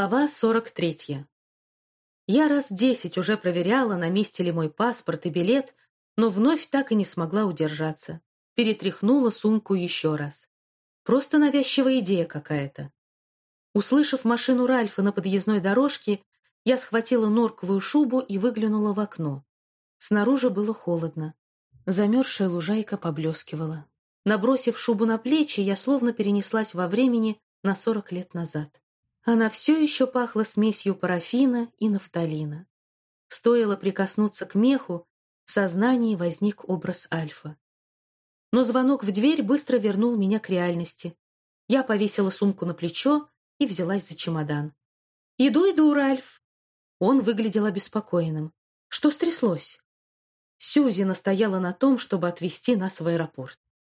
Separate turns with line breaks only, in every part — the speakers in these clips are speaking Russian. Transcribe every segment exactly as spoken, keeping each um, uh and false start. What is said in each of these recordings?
Глава сорок третья. Я раз десять уже проверяла, на месте ли мой паспорт и билет, но вновь так и не смогла удержаться. Перетряхнула сумку еще раз. Просто навязчивая идея какая-то. Услышав машину Ральфа на подъездной дорожке, я схватила норковую шубу и выглянула в окно. Снаружи было холодно. Замерзшая лужайка поблескивала. Набросив шубу на плечи, я словно перенеслась во времени на сорок лет назад. Она все еще пахла смесью парафина и нафталина. Стоило прикоснуться к меху, в сознании возник образ Альфа. Но звонок в дверь быстро вернул меня к реальности. Я повесила сумку на плечо и взялась за чемодан. «Иду, иду, Ральф!» Он выглядел обеспокоенным. «Что стряслось?» Сьюзи настояла на том, чтобы отвезти нас в аэропорт.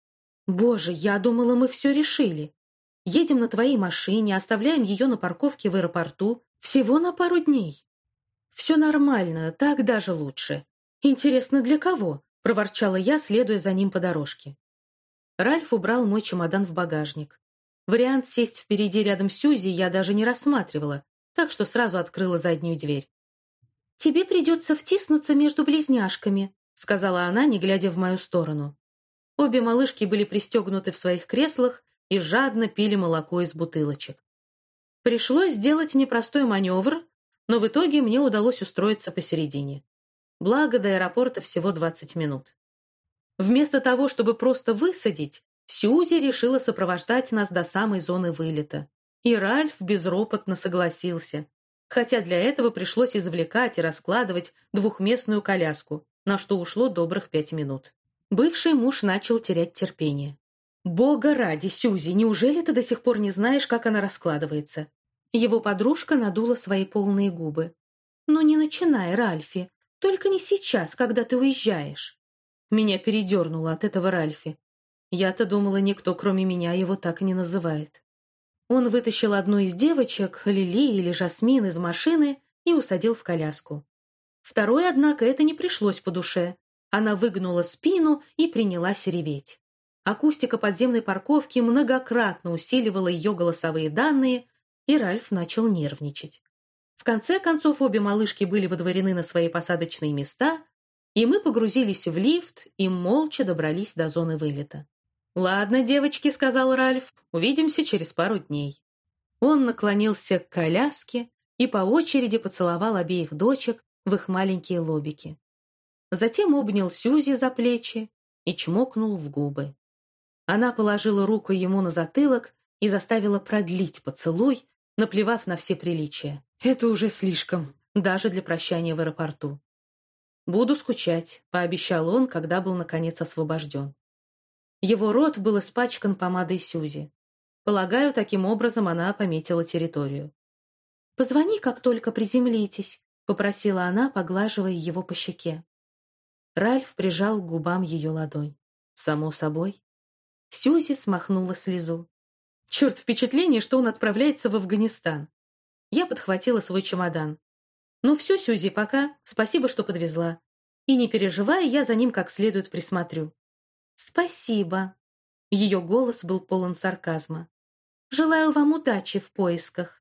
«Боже, я думала, мы все решили. Едем на твоей машине, оставляем ее на парковке в аэропорту. Всего на пару дней». «Все нормально, так даже лучше. Интересно, для кого?» — проворчала я, следуя за ним по дорожке. Ральф убрал мой чемодан в багажник. Вариант сесть впереди рядом с Сьюзи я даже не рассматривала, так что сразу открыла заднюю дверь. «Тебе придется втиснуться между близняшками», — сказала она, не глядя в мою сторону. Обе малышки были пристегнуты в своих креслах и жадно пили молоко из бутылочек. Пришлось сделать непростой маневр, но в итоге мне удалось устроиться посередине. Благо, до аэропорта всего двадцать минут. Вместо того, чтобы просто высадить, Сьюзи решила сопровождать нас до самой зоны вылета. И Ральф безропотно согласился, хотя для этого пришлось извлекать и раскладывать двухместную коляску, на что ушло добрых пять минут. Бывший муж начал терять терпение. «Бога ради, Сьюзи, неужели ты до сих пор не знаешь, как она раскладывается?» Его подружка надула свои полные губы. «Ну не начинай, Ральфи, только не сейчас, когда ты уезжаешь». Меня передернуло от этого Ральфи. Я-то думала, никто, кроме меня, его так и не называет. Он вытащил одну из девочек, Лили или Жасмин, из машины и усадил в коляску. Второй, однако, это не пришлось по душе. Она выгнула спину и принялась реветь. Акустика подземной парковки многократно усиливала ее голосовые данные, и Ральф начал нервничать. В конце концов, обе малышки были водворены на свои посадочные места, и мы погрузились в лифт и молча добрались до зоны вылета. «Ладно, девочки», — сказал Ральф, — «увидимся через пару дней». Он наклонился к коляске и по очереди поцеловал обеих дочек в их маленькие лобики. Затем обнял Сьюзи за плечи и чмокнул в губы. Она положила руку ему на затылок и заставила продлить поцелуй, наплевав на все приличия. Это уже слишком, даже для прощания в аэропорту. «Буду скучать», — пообещал он, когда был, наконец, освобожден. Его рот был испачкан помадой Сьюзи. Полагаю, таким образом она пометила территорию. «Позвони, как только приземлитесь», — попросила она, поглаживая его по щеке. Ральф прижал к губам ее ладонь. «Само собой». Сьюзи смахнула слезу. Черт, впечатление, что он отправляется в Афганистан. Я подхватила свой чемодан. «Ну все, Сьюзи, пока. Спасибо, что подвезла. И не переживай, я за ним как следует присмотрю». «Спасибо». Ее голос был полон сарказма. «Желаю вам удачи в поисках».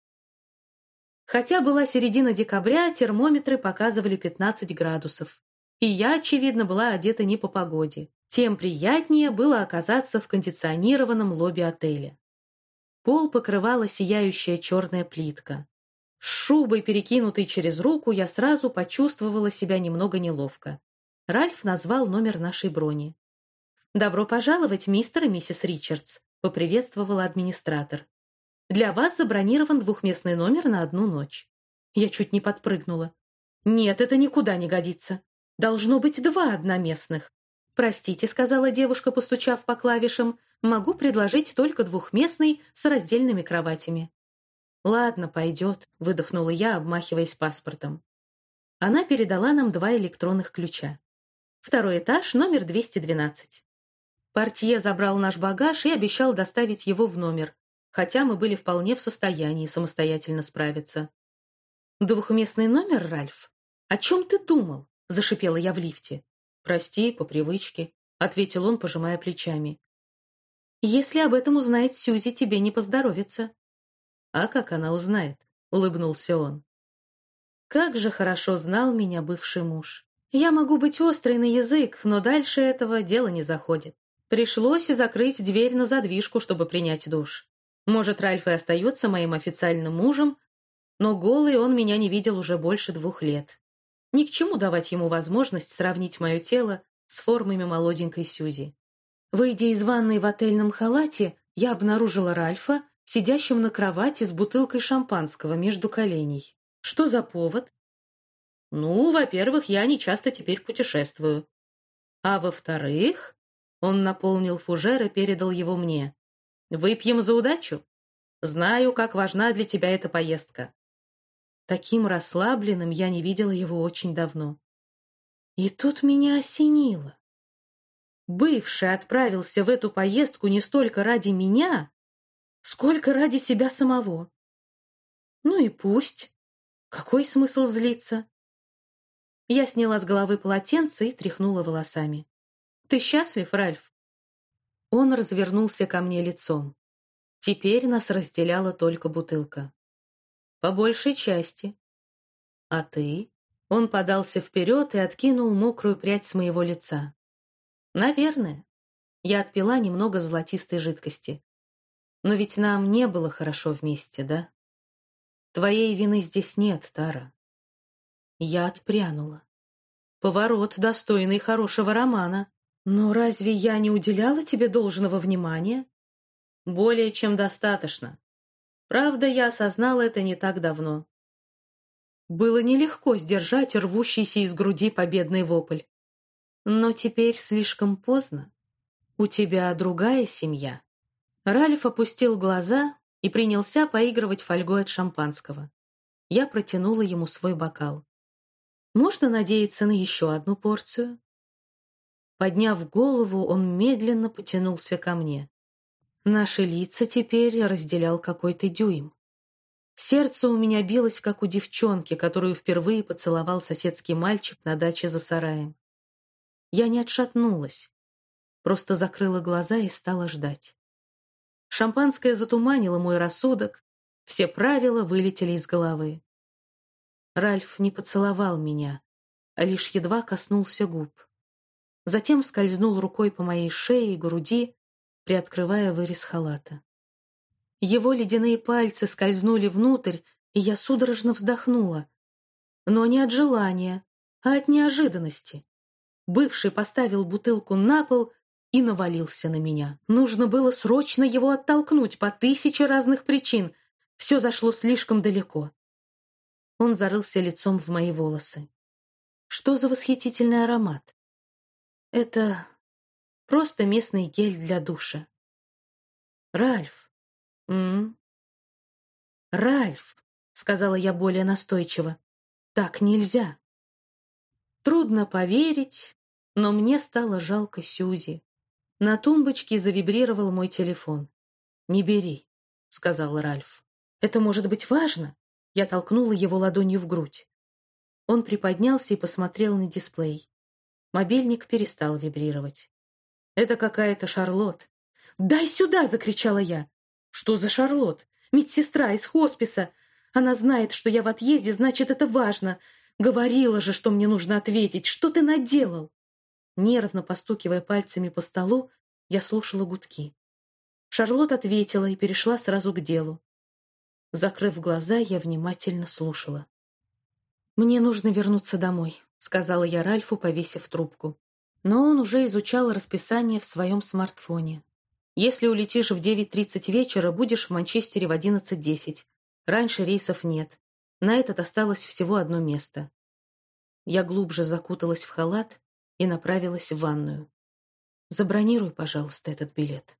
Хотя была середина декабря, термометры показывали пятнадцать градусов. И я, очевидно, была одета не по погоде. Тем приятнее было оказаться в кондиционированном лобби отеля. Пол покрывала сияющая черная плитка. С шубой, перекинутой через руку, я сразу почувствовала себя немного неловко. Ральф назвал номер нашей брони. «Добро пожаловать, мистер и миссис Ричардс», — поприветствовала администратор. «Для вас забронирован двухместный номер на одну ночь». Я чуть не подпрыгнула. «Нет, это никуда не годится. Должно быть два одноместных». «Простите», — сказала девушка, постучав по клавишам, «могу предложить только двухместный с раздельными кроватями». «Ладно, пойдет», — выдохнула я, обмахиваясь паспортом. Она передала нам два электронных ключа. Второй этаж, номер двести двенадцать. Портье забрал наш багаж и обещал доставить его в номер, хотя мы были вполне в состоянии самостоятельно справиться. «Двухместный номер, Ральф? О чем ты думал?» — зашипела я в лифте. «Прости, по привычке», — ответил он, пожимая плечами. «Если об этом узнает Сьюзи, тебе не поздоровится». «А как она узнает?» — улыбнулся он. Как же хорошо знал меня бывший муж. Я могу быть острой на язык, но дальше этого дело не заходит. Пришлось закрыть дверь на задвижку, чтобы принять душ. Может, Ральф и остается моим официальным мужем, но голый он меня не видел уже больше двух лет. Ни к чему давать ему возможность сравнить мое тело с формами молоденькой Сьюзи. Выйдя из ванной в отельном халате, я обнаружила Ральфа, сидящим на кровати с бутылкой шампанского между коленей. Что за повод? Ну, во-первых, я не часто теперь путешествую. А во-вторых, он наполнил фужер и передал его мне. Выпьем за удачу? Знаю, как важна для тебя эта поездка. Таким расслабленным я не видела его очень давно. И тут меня осенило. Бывший отправился в эту поездку не столько ради меня, сколько ради себя самого. Ну и пусть. Какой смысл злиться? Я сняла с головы полотенце и тряхнула волосами. «Ты счастлив, Ральф?» Он развернулся ко мне лицом. Теперь нас разделяла только бутылка. «По большей части. А ты?» Он подался вперед и откинул мокрую прядь с моего лица. «Наверное». Я отпила немного золотистой жидкости. «Но ведь нам не было хорошо вместе, да? Твоей вины здесь нет, Тара». Я отпрянула. Поворот, достойный хорошего романа. Но разве я не уделяла тебе должного внимания? Более чем достаточно. Правда, я осознала это не так давно. Было нелегко сдержать рвущийся из груди победный вопль. Но теперь слишком поздно. У тебя другая семья. Ральф опустил глаза и принялся поигрывать фольгой от шампанского. Я протянула ему свой бокал. Можно надеяться на еще одну порцию? Подняв голову, он медленно потянулся ко мне. Наши лица теперь разделял какой-то дюйм. Сердце у меня билось, как у девчонки, которую впервые поцеловал соседский мальчик на даче за сараем. Я не отшатнулась, просто закрыла глаза и стала ждать. Шампанское затуманило мой рассудок, все правила вылетели из головы. Ральф не поцеловал меня, а лишь едва коснулся губ. Затем скользнул рукой по моей шее и груди, приоткрывая вырез халата. Его ледяные пальцы скользнули внутрь, и я судорожно вздохнула. Но не от желания, а от неожиданности. Бывший поставил бутылку на пол и навалился на меня. Нужно было срочно его оттолкнуть по тысяче разных причин. Все зашло слишком далеко. Он зарылся лицом в мои волосы. Что за восхитительный аромат? Это просто местный гель для душа. Ральф. М-м. Ральф, сказала я более настойчиво. Так нельзя. Трудно поверить, но мне стало жалко Сьюзи. На тумбочке завибрировал мой телефон. «Не бери», — сказал Ральф. «Это может быть важно?» Я толкнула его ладонью в грудь. Он приподнялся и посмотрел на дисплей. Мобильник перестал вибрировать. «Это какая-то Шарлотт». «Дай сюда!» — закричала я. «Что за Шарлотт? Медсестра из хосписа. Она знает, что я в отъезде, значит, это важно. Говорила же, что мне нужно ответить. Что ты наделал?» Нервно постукивая пальцами по столу, я слушала гудки. Шарлотт ответила и перешла сразу к делу. Закрыв глаза, я внимательно слушала. «Мне нужно вернуться домой», — сказала я Ральфу, повесив трубку. Но он уже изучал расписание в своем смартфоне. «Если улетишь в девять тридцать вечера, будешь в Манчестере в одиннадцать десять. Раньше рейсов нет. На этот осталось всего одно место». Я глубже закуталась в халат и направилась в ванную. «Забронируй, пожалуйста, этот билет».